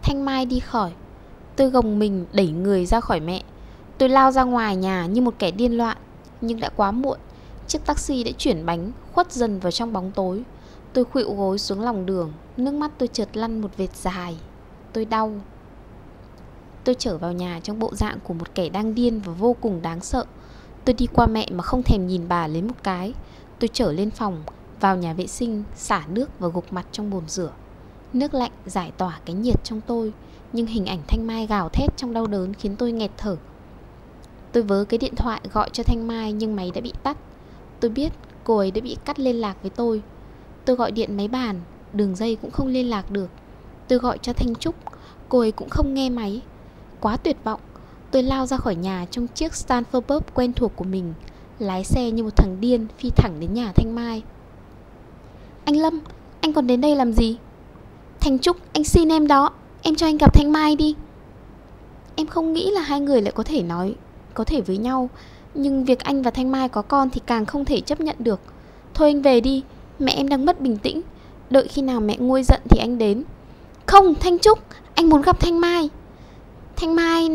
Thanh Mai đi khỏi. Tôi gồng mình đẩy người ra khỏi mẹ. Tôi lao ra ngoài nhà như một kẻ điên loạn. Nhưng đã quá muộn. Chiếc taxi đã chuyển bánh, khuất dần vào trong bóng tối. Tôi khuỵu gối xuống lòng đường. Nước mắt tôi chợt lăn một vệt dài. Tôi đau. Tôi trở vào nhà trong bộ dạng của một kẻ đang điên và vô cùng đáng sợ. Tôi đi qua mẹ mà không thèm nhìn bà lấy một cái. Tôi trở lên phòng, vào nhà vệ sinh, xả nước và gục mặt trong bồn rửa. Nước lạnh giải tỏa cái nhiệt trong tôi, nhưng hình ảnh Thanh Mai gào thét trong đau đớn khiến tôi nghẹt thở. Tôi vớ cái điện thoại gọi cho Thanh Mai nhưng máy đã bị tắt. Tôi biết cô ấy đã bị cắt liên lạc với tôi. Tôi gọi điện máy bàn, đường dây cũng không liên lạc được. Tôi gọi cho Thanh Trúc, cô ấy cũng không nghe máy. Quá tuyệt vọng, tôi lao ra khỏi nhà trong chiếc Stanford Bus quen thuộc của mình, lái xe như một thằng điên phi thẳng đến nhà Thanh Mai. Anh Lâm, anh còn đến đây làm gì? Thanh Trúc, anh xin em đó, em cho anh gặp Thanh Mai đi. Em không nghĩ là hai người lại có thể với nhau. Nhưng việc anh và Thanh Mai có con thì càng không thể chấp nhận được. Thôi anh về đi, mẹ em đang mất bình tĩnh. Đợi khi nào mẹ nguôi giận thì anh đến. Không, Thanh Trúc, anh muốn gặp Thanh Mai. Thanh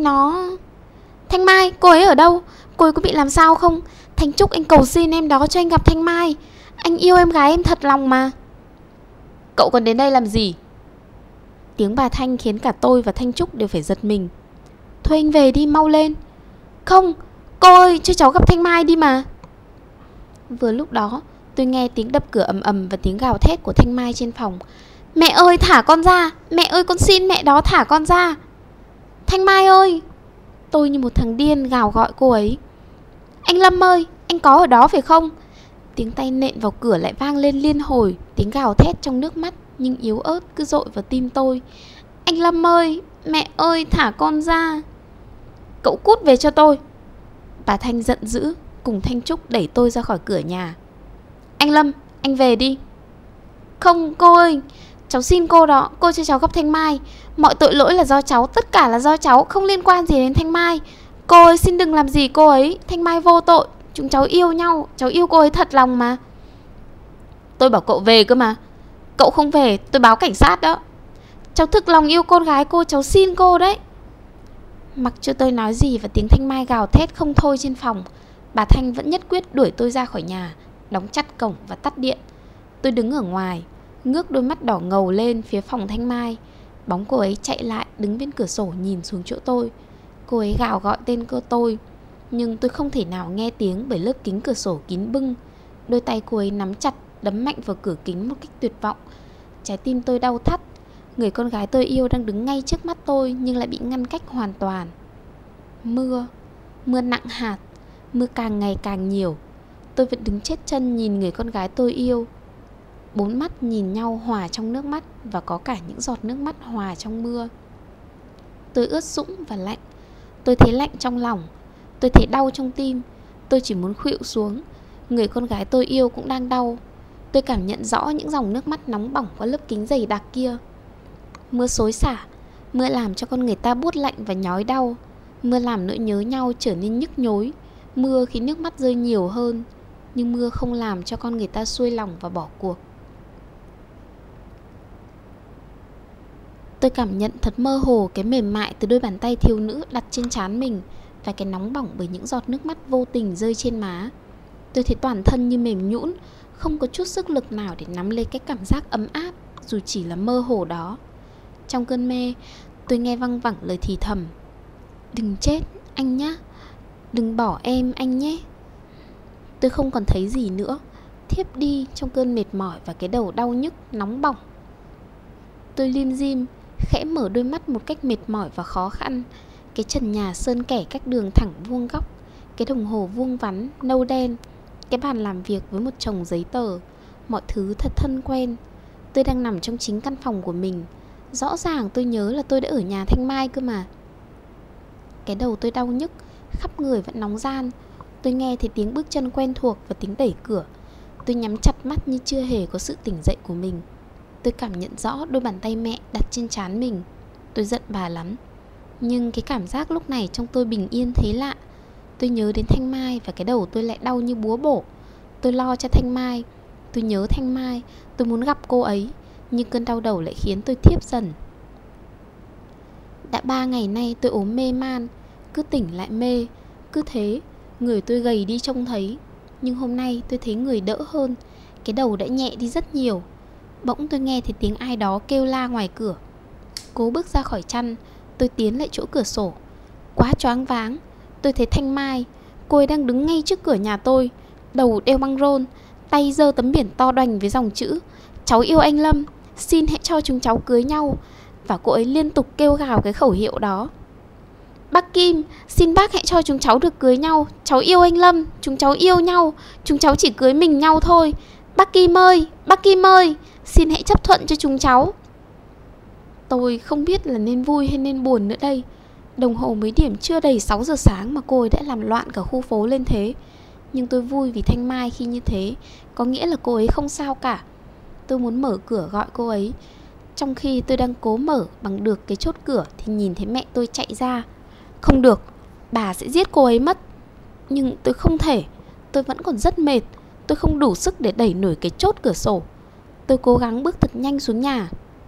Mai, cô ấy ở đâu? Cô ấy có bị làm sao không? Thanh Trúc, anh cầu xin em đó, cho anh gặp Thanh Mai. Anh yêu em gái em thật lòng mà. Cậu còn đến đây làm gì? Tiếng bà Thanh khiến cả tôi và Thanh Trúc đều phải giật mình. Thôi anh về đi, mau lên. Không, cô ơi, cho cháu gặp Thanh Mai đi mà. Vừa lúc đó tôi nghe tiếng đập cửa ầm ầm và tiếng gào thét của Thanh Mai trên phòng. Mẹ ơi, thả con ra. Mẹ ơi, con xin mẹ đó, thả con ra. Thanh Mai ơi. Tôi như một thằng điên gào gọi cô ấy. Anh Lâm ơi, anh có ở đó phải không? Tiếng tay nện vào cửa lại vang lên liên hồi. Tiếng gào thét trong nước mắt nhưng yếu ớt cứ dội vào tim tôi. Anh Lâm ơi, mẹ ơi, thả con ra. Cậu cút về cho tôi. Bà Thanh giận dữ cùng Thanh Trúc đẩy tôi ra khỏi cửa nhà. Anh Lâm, anh về đi. Không cô ơi, cháu xin cô đó, cô cho cháu gặp Thanh Mai. Mọi tội lỗi là do cháu, tất cả là do cháu, không liên quan gì đến Thanh Mai. Cô ơi, xin đừng làm gì cô ấy, Thanh Mai vô tội. Chúng cháu yêu nhau, cháu yêu cô ấy thật lòng mà. Tôi bảo cậu về cơ mà. Cậu không về, tôi báo cảnh sát đó. Cháu thực lòng yêu con gái cô, cháu xin cô đấy. Mặc cho tôi nói gì và tiếng Thanh Mai gào thét không thôi trên phòng, bà Thanh vẫn nhất quyết đuổi tôi ra khỏi nhà, đóng chặt cổng và tắt điện. Tôi đứng ở ngoài, ngước đôi mắt đỏ ngầu lên phía phòng Thanh Mai. Bóng cô ấy chạy lại đứng bên cửa sổ nhìn xuống chỗ tôi. Cô ấy gào gọi tên cô tôi, nhưng tôi không thể nào nghe tiếng bởi lớp kính cửa sổ kín bưng. Đôi tay cô ấy nắm chặt, đấm mạnh vào cửa kính một cách tuyệt vọng. Trái tim tôi đau thắt. Người con gái tôi yêu đang đứng ngay trước mắt tôi nhưng lại bị ngăn cách hoàn toàn. Mưa nặng hạt, mưa càng ngày càng nhiều. Tôi vẫn đứng chết chân nhìn người con gái tôi yêu. Bốn mắt nhìn nhau hòa trong nước mắt, và có cả những giọt nước mắt hòa trong mưa. Tôi ướt sũng và lạnh. Tôi thấy lạnh trong lòng. Tôi thấy đau trong tim. Tôi chỉ muốn khuỵu xuống. Người con gái tôi yêu cũng đang đau. Tôi cảm nhận rõ những dòng nước mắt nóng bỏng qua lớp kính dày đặc kia. Mưa xối xả. Mưa làm cho con người ta buốt lạnh và nhói đau. Mưa làm nỗi nhớ nhau trở nên nhức nhối. Mưa khiến nước mắt rơi nhiều hơn. Nhưng mưa không làm cho con người ta xuôi lòng và bỏ cuộc. Tôi cảm nhận thật mơ hồ cái mềm mại từ đôi bàn tay thiếu nữ đặt trên trán mình, và cái nóng bỏng bởi những giọt nước mắt vô tình rơi trên má. Tôi thấy toàn thân như mềm nhũn, không có chút sức lực nào để nắm lấy cái cảm giác ấm áp, dù chỉ là mơ hồ đó. Trong cơn mê, tôi nghe văng vẳng lời thì thầm. Đừng chết anh nhé, đừng bỏ em anh nhé. Tôi không còn thấy gì nữa, thiếp đi trong cơn mệt mỏi và cái đầu đau nhức, nóng bỏng. Tôi lim dim, khẽ mở đôi mắt một cách mệt mỏi và khó khăn. Cái trần nhà sơn kẻ các đường thẳng vuông góc, cái đồng hồ vuông vắn, nâu đen, cái bàn làm việc với một chồng giấy tờ, mọi thứ thật thân quen. Tôi đang nằm trong chính căn phòng của mình. Rõ ràng tôi nhớ là tôi đã ở nhà Thanh Mai cơ mà. Cái đầu tôi đau nhức, khắp người vẫn nóng ran. Tôi nghe thấy tiếng bước chân quen thuộc và tiếng đẩy cửa. Tôi nhắm chặt mắt như chưa hề có sự tỉnh dậy của mình. Tôi cảm nhận rõ đôi bàn tay mẹ đặt trên trán mình. Tôi giận bà lắm. Nhưng cái cảm giác lúc này trong tôi bình yên thấy lạ. Tôi nhớ đến Thanh Mai và cái đầu tôi lại đau như búa bổ. Tôi lo cho Thanh Mai. Tôi nhớ Thanh Mai. Tôi muốn gặp cô ấy. Nhưng cơn đau đầu lại khiến tôi thiếp dần. Đã 3 ngày nay tôi ốm mê man, cứ tỉnh lại mê. Cứ thế, người tôi gầy đi trông thấy. Nhưng hôm nay tôi thấy người đỡ hơn, cái đầu đã nhẹ đi rất nhiều. Bỗng tôi nghe thấy tiếng ai đó kêu la ngoài cửa. Cố bước ra khỏi chăn, tôi tiến lại chỗ cửa sổ. Quá choáng váng, tôi thấy Thanh Mai. Cô ấy đang đứng ngay trước cửa nhà tôi, đầu đeo băng rôn, tay giơ tấm biển to đoành với dòng chữ "Cháu yêu anh Lâm, xin hãy cho chúng cháu cưới nhau." Và cô ấy liên tục kêu gào cái khẩu hiệu đó: "Bác Kim, xin bác hãy cho chúng cháu được cưới nhau. Cháu yêu anh Lâm, chúng cháu yêu nhau. Chúng cháu chỉ cưới mình nhau thôi. Bác Kim ơi, bác Kim ơi, xin hãy chấp thuận cho chúng cháu." Tôi không biết là nên vui hay nên buồn nữa đây. Đồng hồ mới điểm chưa đầy 6 giờ sáng mà cô ấy đã làm loạn cả khu phố lên thế. Nhưng tôi vui vì Thanh Mai khi như thế có nghĩa là cô ấy không sao cả. Tôi muốn mở cửa gọi cô ấy. Trong khi tôi đang cố mở bằng được cái chốt cửa thì nhìn thấy mẹ tôi chạy ra. Không được, bà sẽ giết cô ấy mất. Nhưng tôi không thể, tôi vẫn còn rất mệt. Tôi không đủ sức để đẩy nổi cái chốt cửa sổ. Tôi cố gắng bước thật nhanh xuống nhà.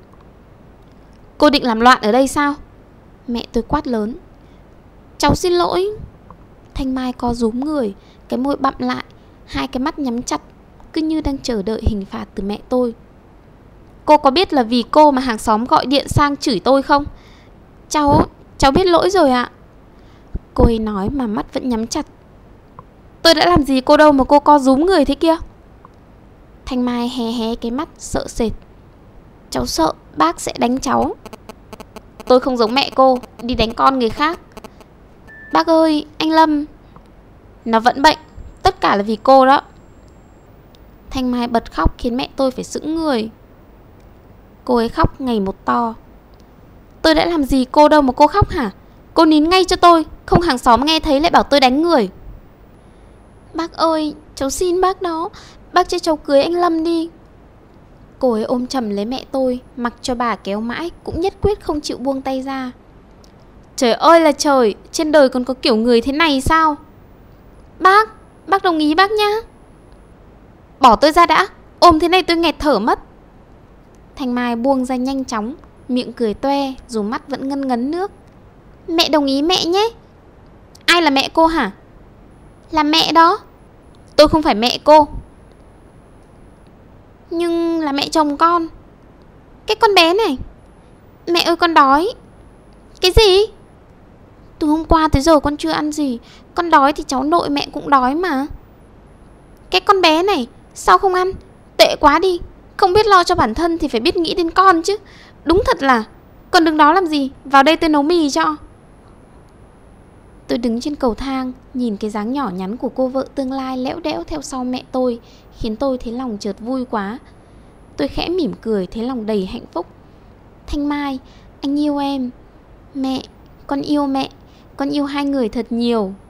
"Cô định làm loạn ở đây sao?" Mẹ tôi quát lớn. "Cháu xin lỗi." Thanh Mai co rúm người, cái môi bặm lại, hai cái mắt nhắm chặt, cứ như đang chờ đợi hình phạt từ mẹ tôi. "Cô có biết là vì cô mà hàng xóm gọi điện sang chửi tôi không?" Cháu biết lỗi rồi ạ." Cô ấy nói mà mắt vẫn nhắm chặt. "Tôi đã làm gì cô đâu mà cô co rúm người thế kia?" Thanh Mai hé hé cái mắt sợ sệt. "Cháu sợ bác sẽ đánh cháu." "Tôi không giống mẹ cô, đi đánh con người khác." "Bác ơi, anh Lâm." "Nó vẫn bệnh, tất cả là vì cô đó." Thanh Mai bật khóc khiến mẹ tôi phải sững người. Cô ấy khóc ngày một to. "Tôi đã làm gì cô đâu mà cô khóc hả? Cô nín ngay cho tôi, không hàng xóm nghe thấy lại bảo tôi đánh người." "Bác ơi, cháu xin bác đó, bác cho cháu cưới anh Lâm đi." Cô ấy ôm chầm lấy mẹ tôi, mặc cho bà kéo mãi cũng nhất quyết không chịu buông tay ra. Trời ơi là trời, trên đời còn có kiểu người thế này sao? Bác đồng ý bác nhá." "Bỏ tôi ra đã, ôm thế này tôi nghẹt thở mất." Thanh Mai buông ra nhanh chóng, miệng cười toe dù mắt vẫn ngân ngấn nước. "Mẹ đồng ý mẹ nhé." "Ai là mẹ cô hả?" "Là mẹ đó." "Tôi không phải mẹ cô." "Nhưng là mẹ chồng con." "Cái con bé này." "Mẹ ơi con đói." "Cái gì?" "Từ hôm qua tới giờ con chưa ăn gì. Con đói thì cháu nội mẹ cũng đói mà." "Cái con bé này, sao không ăn? Tệ quá đi. Không biết lo cho bản thân thì phải biết nghĩ đến con chứ. Đúng thật là. Con đứng đó làm gì? Vào đây tôi nấu mì cho." Tôi đứng trên cầu thang, nhìn cái dáng nhỏ nhắn của cô vợ tương lai lẽo đẽo theo sau mẹ tôi, khiến tôi thấy lòng chợt vui quá. Tôi khẽ mỉm cười thấy lòng đầy hạnh phúc. "Thanh Mai, anh yêu em." "Mẹ, con yêu mẹ. Con yêu hai người thật nhiều."